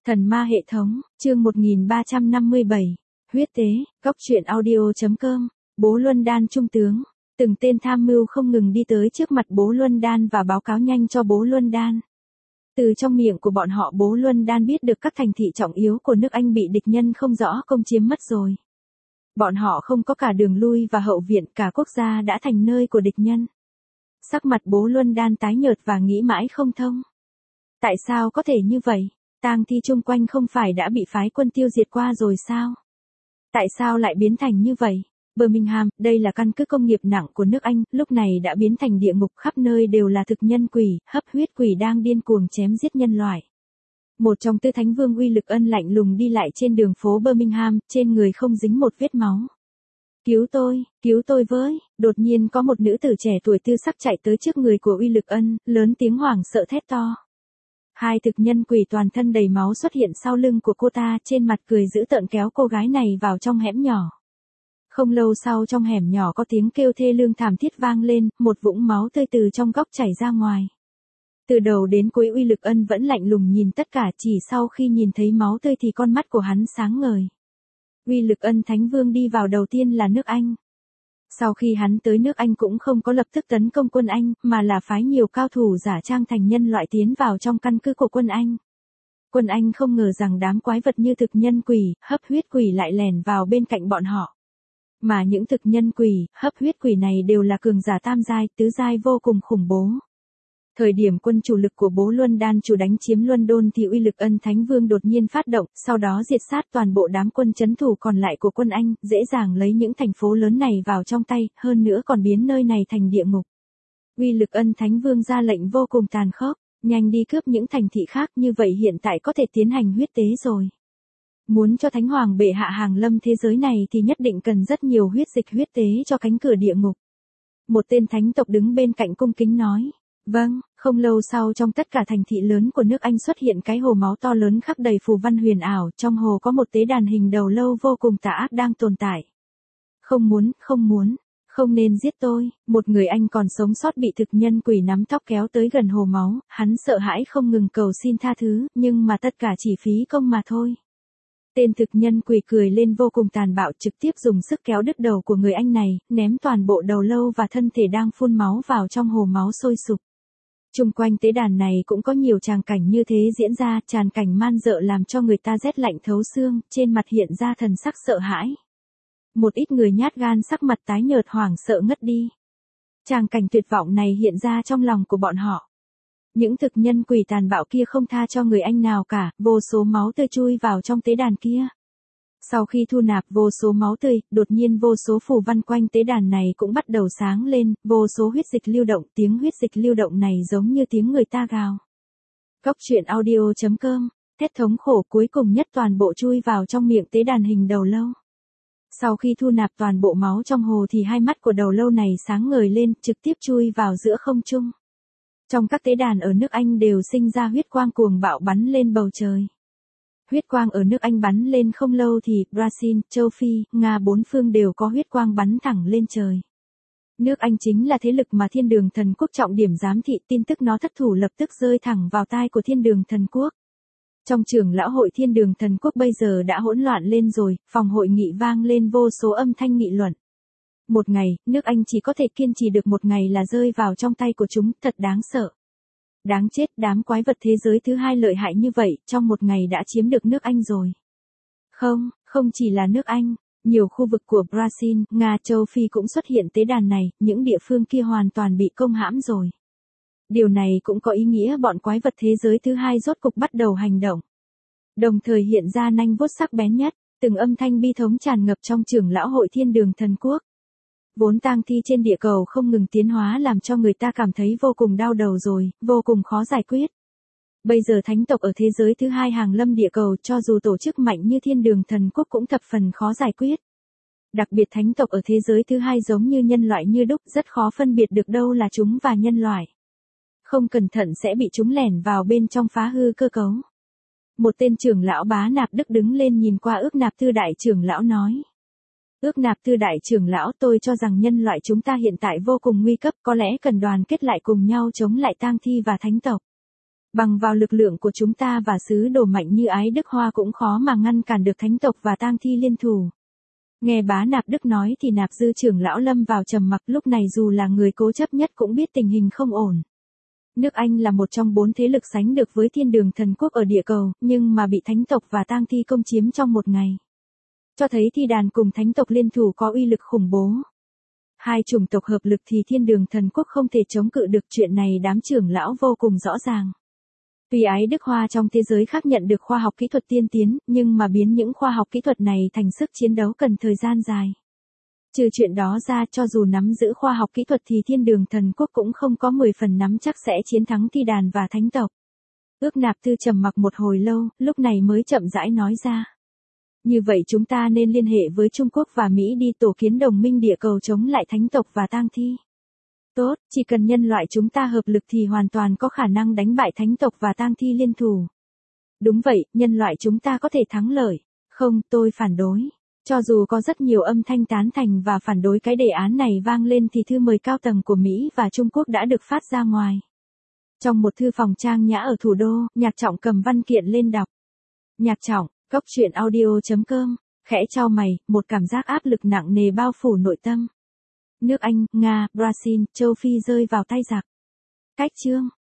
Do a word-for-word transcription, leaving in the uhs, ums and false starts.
Thần ma hệ thống, chương một nghìn ba trăm năm mươi bảy, huyết tế, góc truyện audio.com, Bố Luân Đan trung tướng. Từng tên tham mưu không ngừng đi tới trước mặt Bố Luân Đan và báo cáo nhanh cho Bố Luân Đan. Từ trong miệng của bọn họ Bố Luân Đan biết được các thành thị trọng yếu của nước Anh bị địch nhân không rõ công chiếm mất rồi. Bọn họ không có cả đường lui và hậu viện, cả quốc gia đã thành nơi của địch nhân. Sắc mặt Bố Luân Đan tái nhợt và nghĩ mãi không thông. Tại sao có thể như vậy? Tang thi chung quanh không phải đã bị phái quân tiêu diệt qua rồi sao? Tại sao lại biến thành như vậy? Birmingham, đây là căn cứ công nghiệp nặng của nước Anh, lúc này đã biến thành địa ngục, khắp nơi đều là thực nhân quỷ, hấp huyết quỷ đang điên cuồng chém giết nhân loại. Một trong tư thánh vương uy lực ân lạnh lùng đi lại trên đường phố Birmingham, trên người không dính một vết máu. Cứu tôi, cứu tôi với, đột nhiên có một nữ tử trẻ tuổi tư sắc chạy tới trước người của uy lực ân, lớn tiếng hoảng sợ thét to. Hai thực nhân quỷ toàn thân đầy máu xuất hiện sau lưng của cô ta, trên mặt cười dữ tợn kéo cô gái này vào trong hẻm nhỏ. Không lâu sau trong hẻm nhỏ có tiếng kêu thê lương thảm thiết vang lên, một vũng máu tươi từ trong góc chảy ra ngoài. Từ đầu đến cuối uy lực ân vẫn lạnh lùng nhìn tất cả, chỉ sau khi nhìn thấy máu tươi thì con mắt của hắn sáng ngời. Uy lực ân thánh vương đi vào đầu tiên là nước Anh. Sau khi hắn tới nước Anh cũng không có lập tức tấn công quân Anh, mà là phái nhiều cao thủ giả trang thành nhân loại tiến vào trong căn cứ của quân Anh. Quân Anh không ngờ rằng đám quái vật như thực nhân quỷ, hấp huyết quỷ lại lẻn vào bên cạnh bọn họ. Mà những thực nhân quỷ, hấp huyết quỷ này đều là cường giả tam giai, tứ giai vô cùng khủng bố. Thời điểm quân chủ lực của Bố Luân Đan chủ đánh chiếm London thì uy lực ân thánh vương đột nhiên phát động, sau đó diệt sát toàn bộ đám quân trấn thủ còn lại của quân Anh, dễ dàng lấy những thành phố lớn này vào trong tay, hơn nữa còn biến nơi này thành địa ngục. Uy lực ân thánh vương ra lệnh vô cùng tàn khốc, nhanh đi cướp những thành thị khác, như vậy hiện tại có thể tiến hành huyết tế rồi. Muốn cho thánh hoàng bệ hạ hàng lâm thế giới này thì nhất định cần rất nhiều huyết dịch huyết tế cho cánh cửa địa ngục. Một tên thánh tộc đứng bên cạnh cung kính nói. Vâng, không lâu sau trong tất cả thành thị lớn của nước Anh xuất hiện cái hồ máu to lớn khắc đầy phù văn huyền ảo, trong hồ có một tế đàn hình đầu lâu vô cùng tà ác đang tồn tại. Không muốn, không muốn, không nên giết tôi, một người Anh còn sống sót bị thực nhân quỷ nắm tóc kéo tới gần hồ máu, hắn sợ hãi không ngừng cầu xin tha thứ, nhưng mà tất cả chỉ phí công mà thôi. Tên thực nhân quỷ cười lên vô cùng tàn bạo, trực tiếp dùng sức kéo đứt đầu của người Anh này, ném toàn bộ đầu lâu và thân thể đang phun máu vào trong hồ máu sôi sục. Chung quanh tế đàn này cũng có nhiều tràng cảnh như thế diễn ra, tràn cảnh man dợ làm cho người ta rét lạnh thấu xương, trên mặt hiện ra thần sắc sợ hãi. Một ít người nhát gan sắc mặt tái nhợt hoảng sợ ngất đi. Tràng cảnh tuyệt vọng này hiện ra trong lòng của bọn họ. Những thực nhân quỷ tàn bạo kia không tha cho người Anh nào cả, vô số máu tươi chui vào trong tế đàn kia. Sau khi thu nạp vô số máu tươi, đột nhiên vô số phù văn quanh tế đàn này cũng bắt đầu sáng lên, vô số huyết dịch lưu động, tiếng huyết dịch lưu động này giống như tiếng người ta gào. Góc truyện audio.com, thét thống khổ cuối cùng nhất toàn bộ chui vào trong miệng tế đàn hình đầu lâu. Sau khi thu nạp toàn bộ máu trong hồ thì hai mắt của đầu lâu này sáng ngời lên, trực tiếp chui vào giữa không trung. Trong các tế đàn ở nước Anh đều sinh ra huyết quang cuồng bạo bắn lên bầu trời. Huyết quang ở nước Anh bắn lên không lâu thì Brazil, châu Phi, Nga bốn phương đều có huyết quang bắn thẳng lên trời. Nước Anh chính là thế lực mà Thiên Đường Thần Quốc trọng điểm giám thị, tin tức nó thất thủ lập tức rơi thẳng vào tai của Thiên Đường Thần Quốc. Trong trưởng lão hội Thiên Đường Thần Quốc bây giờ đã hỗn loạn lên rồi, phòng hội nghị vang lên vô số âm thanh nghị luận. Một ngày, nước Anh chỉ có thể kiên trì được một ngày là rơi vào trong tay của chúng, thật đáng sợ. Đáng chết, đám quái vật thế giới thứ hai lợi hại như vậy, trong một ngày đã chiếm được nước Anh rồi. Không, không chỉ là nước Anh, nhiều khu vực của Brazil, Nga, châu Phi cũng xuất hiện tế đàn này, những địa phương kia hoàn toàn bị công hãm rồi. Điều này cũng có ý nghĩa bọn quái vật thế giới thứ hai rốt cục bắt đầu hành động. Đồng thời hiện ra nanh vuốt sắc bén nhất, từng âm thanh bi thống tràn ngập trong trưởng lão hội Thiên Đường Thần Quốc. Vốn tang thi trên địa cầu không ngừng tiến hóa làm cho người ta cảm thấy vô cùng đau đầu rồi, vô cùng khó giải quyết. Bây giờ thánh tộc ở thế giới thứ hai hàng lâm địa cầu cho dù tổ chức mạnh như Thiên Đường Thần Quốc cũng thập phần khó giải quyết. Đặc biệt thánh tộc ở thế giới thứ hai giống như nhân loại như đúc, rất khó phân biệt được đâu là chúng và nhân loại. Không cẩn thận sẽ bị chúng lẻn vào bên trong phá hư cơ cấu. Một tên trưởng lão Bá Nạp Đức đứng lên nhìn qua Ước Nạp Tư đại trưởng lão nói. Ước Nạp Tư đại trưởng lão, tôi cho rằng nhân loại chúng ta hiện tại vô cùng nguy cấp, có lẽ cần đoàn kết lại cùng nhau chống lại tang thi và thánh tộc. Bằng vào lực lượng của chúng ta và sứ đồ mạnh như Ái Đức Hoa cũng khó mà ngăn cản được thánh tộc và tang thi liên thủ. Nghe bá Nạp Đức nói thì Nạp Dư trưởng lão lâm vào trầm mặc, lúc này dù là người cố chấp nhất cũng biết tình hình không ổn. Nước Anh là một trong bốn thế lực sánh được với thiên đường thần quốc ở địa cầu, nhưng mà bị thánh tộc và tang thi công chiếm trong một ngày. Cho thấy thi đàn cùng thánh tộc liên thủ có uy lực khủng bố. Hai chủng tộc hợp lực thì thiên đường thần quốc không thể chống cự được, chuyện này đám trưởng lão vô cùng rõ ràng. Tuy Ái Đức Hoa trong thế giới khác nhận được khoa học kỹ thuật tiên tiến, nhưng mà biến những khoa học kỹ thuật này thành sức chiến đấu cần thời gian dài. Trừ chuyện đó ra, cho dù nắm giữ khoa học kỹ thuật thì thiên đường thần quốc cũng không có mười phần nắm chắc sẽ chiến thắng thi đàn và thánh tộc. Ước Nạp Tư trầm mặc một hồi lâu, lúc này mới chậm rãi nói ra. Như vậy chúng ta nên liên hệ với Trung Quốc và Mỹ đi tổ kiến đồng minh địa cầu chống lại thánh tộc và tang thi. Tốt, chỉ cần nhân loại chúng ta hợp lực thì hoàn toàn có khả năng đánh bại thánh tộc và tang thi liên thủ. Đúng vậy, nhân loại chúng ta có thể thắng lợi. Không, tôi phản đối. Cho dù có rất nhiều âm thanh tán thành và phản đối cái đề án này vang lên thì thư mời cao tầng của Mỹ và Trung Quốc đã được phát ra ngoài. Trong một thư phòng trang nhã ở thủ đô, Nhạc Trọng cầm văn kiện lên đọc. Nhạc Trọng, Cốc truyện audio chấm com, khẽ chau mày, một cảm giác áp lực nặng nề bao phủ nội tâm. Nước Anh, Nga, Brazil, châu Phi rơi vào tay giặc. Cách chương